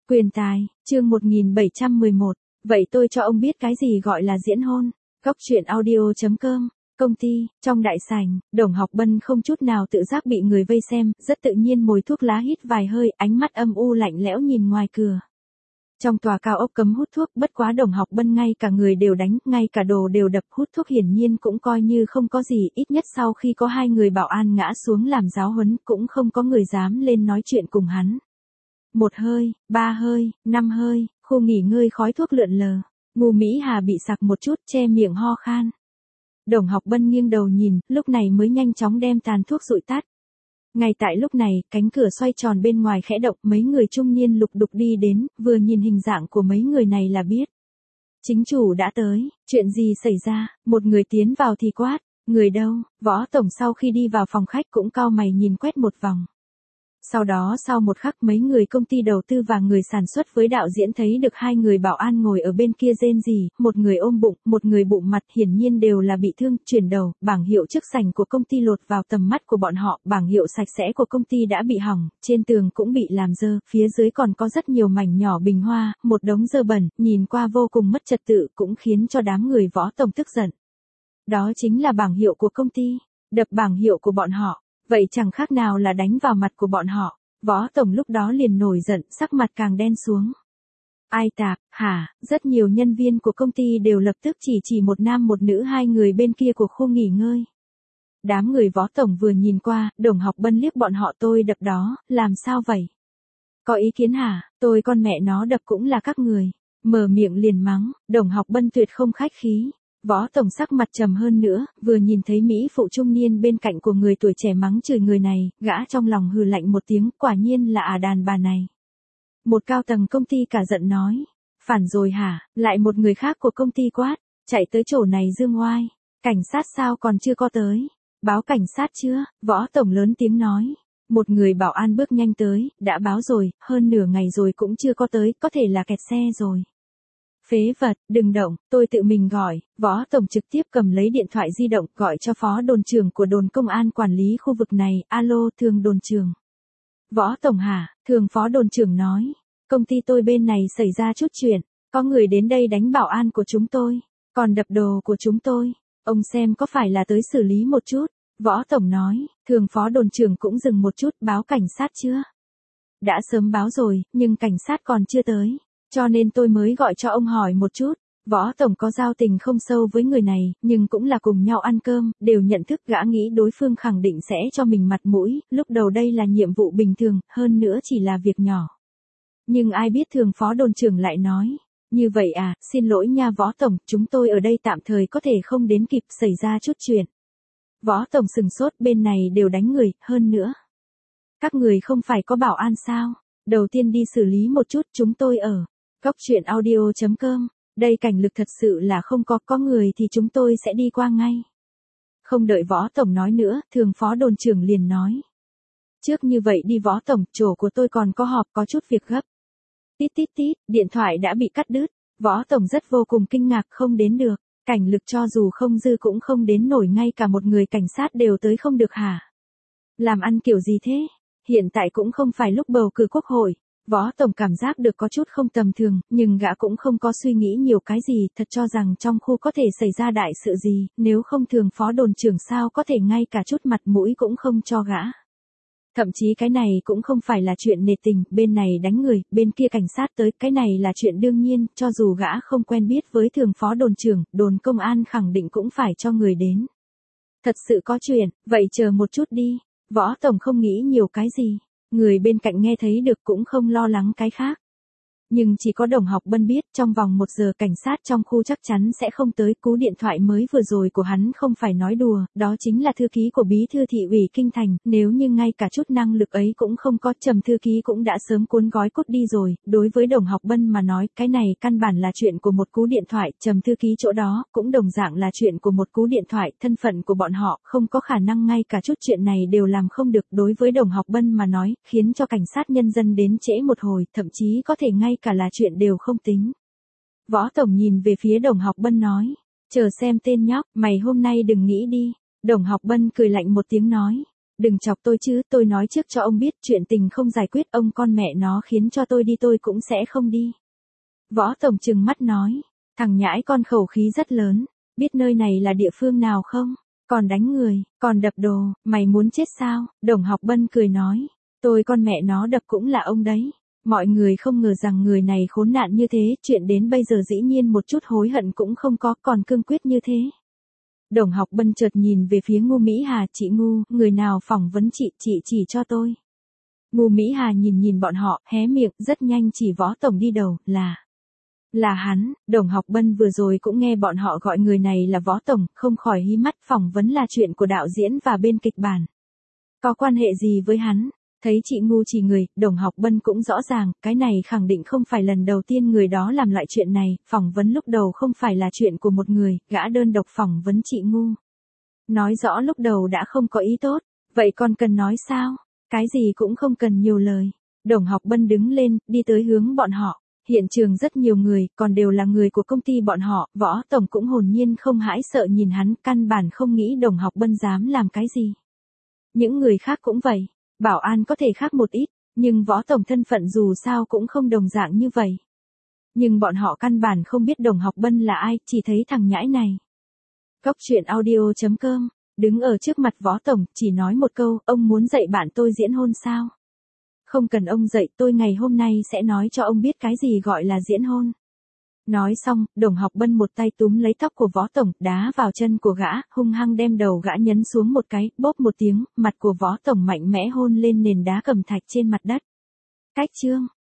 Quyền tài, chương 1711. Vậy tôi cho ông biết cái gì gọi là diễn hôn. Góc truyện audio.com. Công ty, trong đại sảnh, Đồng Học Bân không chút nào tự giác bị người vây xem, rất tự nhiên mồi thuốc lá hít vài hơi, ánh mắt âm u lạnh lẽo nhìn ngoài cửa. Trong tòa cao ốc cấm hút thuốc, bất quá Đồng Học Bân ngay cả người đều đánh, ngay cả đồ đều đập, hút thuốc hiển nhiên cũng coi như không có gì, ít nhất sau khi có 2 người bảo an ngã xuống làm giáo huấn, cũng không có người dám lên nói chuyện cùng hắn. 1 hơi, 3 hơi, 5 hơi, khu nghỉ ngơi khói thuốc lượn lờ. Ngô Mỹ Hà bị sặc một chút, che miệng ho khan. Đồng Học Bân nghiêng đầu nhìn, lúc này mới nhanh chóng đem tàn thuốc dụi tắt. Ngay tại lúc này, cánh cửa xoay tròn bên ngoài khẽ động, mấy người trung niên lục đục đi đến, vừa nhìn hình dạng của mấy người này là biết. Chính chủ đã tới, chuyện gì xảy ra, một người tiến vào thì quát, người đâu, Võ Tổng sau khi đi vào phòng khách cũng cau mày nhìn quét một vòng. Sau đó sau một khắc mấy người công ty đầu tư và người sản xuất với đạo diễn thấy được 2 người bảo an ngồi ở bên kia rên rỉ, một người ôm bụng, một người bụng mặt, hiển nhiên đều là bị thương, chuyển đầu, bảng hiệu trước sảnh của công ty lột vào tầm mắt của bọn họ, bảng hiệu sạch sẽ của công ty đã bị hỏng, trên tường cũng bị làm dơ, phía dưới còn có rất nhiều mảnh nhỏ bình hoa, một đống dơ bẩn, nhìn qua vô cùng mất trật tự, cũng khiến cho đám người Võ Tổng tức giận. Đó chính là bảng hiệu của công ty, đập bảng hiệu của bọn họ. Vậy chẳng khác nào là đánh vào mặt của bọn họ. Võ Tổng lúc đó liền nổi giận, sắc mặt càng đen xuống. Ai tạp, hả, rất nhiều nhân viên của công ty đều lập tức chỉ một nam một nữ 2 người bên kia của khu nghỉ ngơi. Đám người Võ Tổng vừa nhìn qua, Đồng Học Bân liếc bọn họ, tôi đập đó, làm sao vậy? Có ý kiến hả, tôi con mẹ nó đập cũng là các người. Mở miệng liền mắng, Đồng Học Bân tuyệt không khách khí. Võ Tổng sắc mặt trầm hơn nữa, vừa nhìn thấy Mỹ phụ trung niên bên cạnh của người tuổi trẻ mắng chửi người này, gã trong lòng hừ lạnh một tiếng, quả nhiên là đàn bà này. Một cao tầng công ty cả giận nói, phản rồi hả, lại một người khác của công ty quát, chạy tới chỗ này dương oai, cảnh sát sao còn chưa có tới, báo cảnh sát chưa, Võ Tổng lớn tiếng nói. Một người bảo an bước nhanh tới, đã báo rồi, hơn nửa ngày rồi cũng chưa có tới, có thể là kẹt xe rồi. Phế vật, đừng động, tôi tự mình gọi. Võ Tổng trực tiếp cầm lấy điện thoại di động gọi cho phó đồn trưởng của đồn công an quản lý khu vực này, alo thường đồn trưởng. Võ Tổng hả, thường phó đồn trưởng nói, công ty tôi bên này xảy ra chút chuyện, có người đến đây đánh bảo an của chúng tôi, còn đập đồ của chúng tôi, ông xem có phải là tới xử lý một chút. Võ Tổng nói, thường phó đồn trưởng cũng dừng một chút, báo cảnh sát chưa? Đã sớm báo rồi, nhưng cảnh sát còn chưa tới. Cho nên tôi mới gọi cho ông hỏi một chút. Võ Tổng có giao tình không sâu với người này, nhưng cũng là cùng nhau ăn cơm, đều nhận thức gã nghĩ đối phương khẳng định sẽ cho mình mặt mũi, lúc đầu đây là nhiệm vụ bình thường, hơn nữa chỉ là việc nhỏ. Nhưng ai biết thường phó đồn trưởng lại nói, như vậy à, xin lỗi nha Võ Tổng, chúng tôi ở đây tạm thời có thể không đến kịp, xảy ra chút chuyện. Võ Tổng sừng sốt, bên này đều đánh người, hơn nữa. Các người không phải có bảo an sao? Đầu tiên đi xử lý một chút, chúng tôi ở. Góc truyện audio.com, đây cảnh lực thật sự là không có người thì chúng tôi sẽ đi qua ngay. Không đợi Võ Tổng nói nữa, thường phó đồn trưởng liền nói. Trước như vậy đi Võ Tổng, chỗ của tôi còn có họp, có chút việc gấp. Tít tít tít, điện thoại đã bị cắt đứt. Võ Tổng rất vô cùng kinh ngạc, không đến được. Cảnh lực cho dù không dư cũng không đến nổi, ngay cả một người cảnh sát đều tới không được hả? Làm ăn kiểu gì thế? Hiện tại cũng không phải lúc bầu cử quốc hội. Võ Tổng cảm giác được có chút không tầm thường, nhưng gã cũng không có suy nghĩ nhiều cái gì, thật cho rằng trong khu có thể xảy ra đại sự gì, nếu không thường phó đồn trưởng sao có thể ngay cả chút mặt mũi cũng không cho gã. Thậm chí cái này cũng không phải là chuyện nề tình, bên này đánh người, bên kia cảnh sát tới, cái này là chuyện đương nhiên, cho dù gã không quen biết với thường phó đồn trưởng, đồn công an khẳng định cũng phải cho người đến. Thật sự có chuyện, vậy chờ một chút đi, Võ Tổng không nghĩ nhiều cái gì. Người bên cạnh nghe thấy được cũng không lo lắng cái khác. Nhưng chỉ có Đồng Học Bân biết, trong vòng 1 giờ cảnh sát trong khu chắc chắn sẽ không tới. Cú điện thoại mới vừa rồi của hắn không phải nói đùa, đó chính là thư ký của bí thư thị ủy Kinh Thành, nếu như ngay cả chút năng lực ấy cũng không có, Trầm thư ký cũng đã sớm cuốn gói cút đi rồi. Đối với Đồng Học Bân mà nói, cái này căn bản là chuyện của một cú điện thoại, Trầm thư ký chỗ đó cũng đồng dạng là chuyện của một cú điện thoại, thân phận của bọn họ không có khả năng ngay cả chút chuyện này đều làm không được. Đối với Đồng Học Bân mà nói, khiến cho cảnh sát nhân dân đến trễ một hồi, thậm chí có thể ngay cả là chuyện đều không tính. Võ Tổng nhìn về phía Đồng Học Bân nói, chờ xem tên nhóc, mày hôm nay đừng nghĩ đi. Đồng Học Bân cười lạnh một tiếng nói, Đừng chọc tôi chứ, tôi nói trước cho ông biết chuyện tình không giải quyết ông con mẹ nó khiến cho tôi đi tôi cũng sẽ không đi. Võ Tổng trừng mắt nói, thằng nhãi con khẩu khí rất lớn, biết nơi này là địa phương nào không? Còn đánh người, còn đập đồ, mày muốn chết sao? Đồng Học Bân cười nói, tôi con mẹ nó đập cũng là ông đấy. Mọi người không ngờ rằng người này khốn nạn như thế, chuyện đến bây giờ dĩ nhiên một chút hối hận cũng không có, còn cương quyết như thế. Đồng Học Bân chợt nhìn về phía Ngô Mỹ Hà, chị Ngu, người nào phỏng vấn chị chỉ cho tôi. Ngô Mỹ Hà nhìn bọn họ, hé miệng, rất nhanh chỉ Võ Tổng đi đầu, là hắn. Đồng Học Bân vừa rồi cũng nghe bọn họ gọi người này là Võ Tổng, không khỏi hí mắt, phỏng vấn là chuyện của đạo diễn và bên kịch bản. Có quan hệ gì với hắn? Thấy chị Ngu chỉ người, Đồng Học Bân cũng rõ ràng, cái này khẳng định không phải lần đầu tiên người đó làm loại chuyện này, phỏng vấn lúc đầu không phải là chuyện của một người, gã đơn độc phỏng vấn chị Ngu. Nói rõ lúc đầu đã không có ý tốt, vậy còn cần nói sao? Cái gì cũng không cần nhiều lời. Đồng Học Bân đứng lên, đi tới hướng bọn họ. Hiện trường rất nhiều người, còn đều là người của công ty bọn họ, Võ Tổng cũng hồn nhiên không hãi sợ nhìn hắn, căn bản không nghĩ Đồng Học Bân dám làm cái gì. Những người khác cũng vậy, bảo an có thể khác một ít, nhưng Võ Tổng thân phận dù sao cũng không đồng dạng như vậy. Nhưng bọn họ căn bản không biết Đồng Học Bân là ai, chỉ thấy thằng nhãi này. Góc truyện audio.com, đứng ở trước mặt Võ Tổng, chỉ nói một câu, ông muốn dạy bạn tôi diễn hôn sao? Không cần ông dạy, tôi ngày hôm nay sẽ nói cho ông biết cái gì gọi là diễn hôn. Nói xong, Đồng Học Bân một tay túm lấy tóc của Võ Tổng, đá vào chân của gã, hung hăng đem đầu gã nhấn xuống một cái, bóp một tiếng, mặt của Võ Tổng mạnh mẽ hôn lên nền đá cẩm thạch trên mặt đất. Cách chương.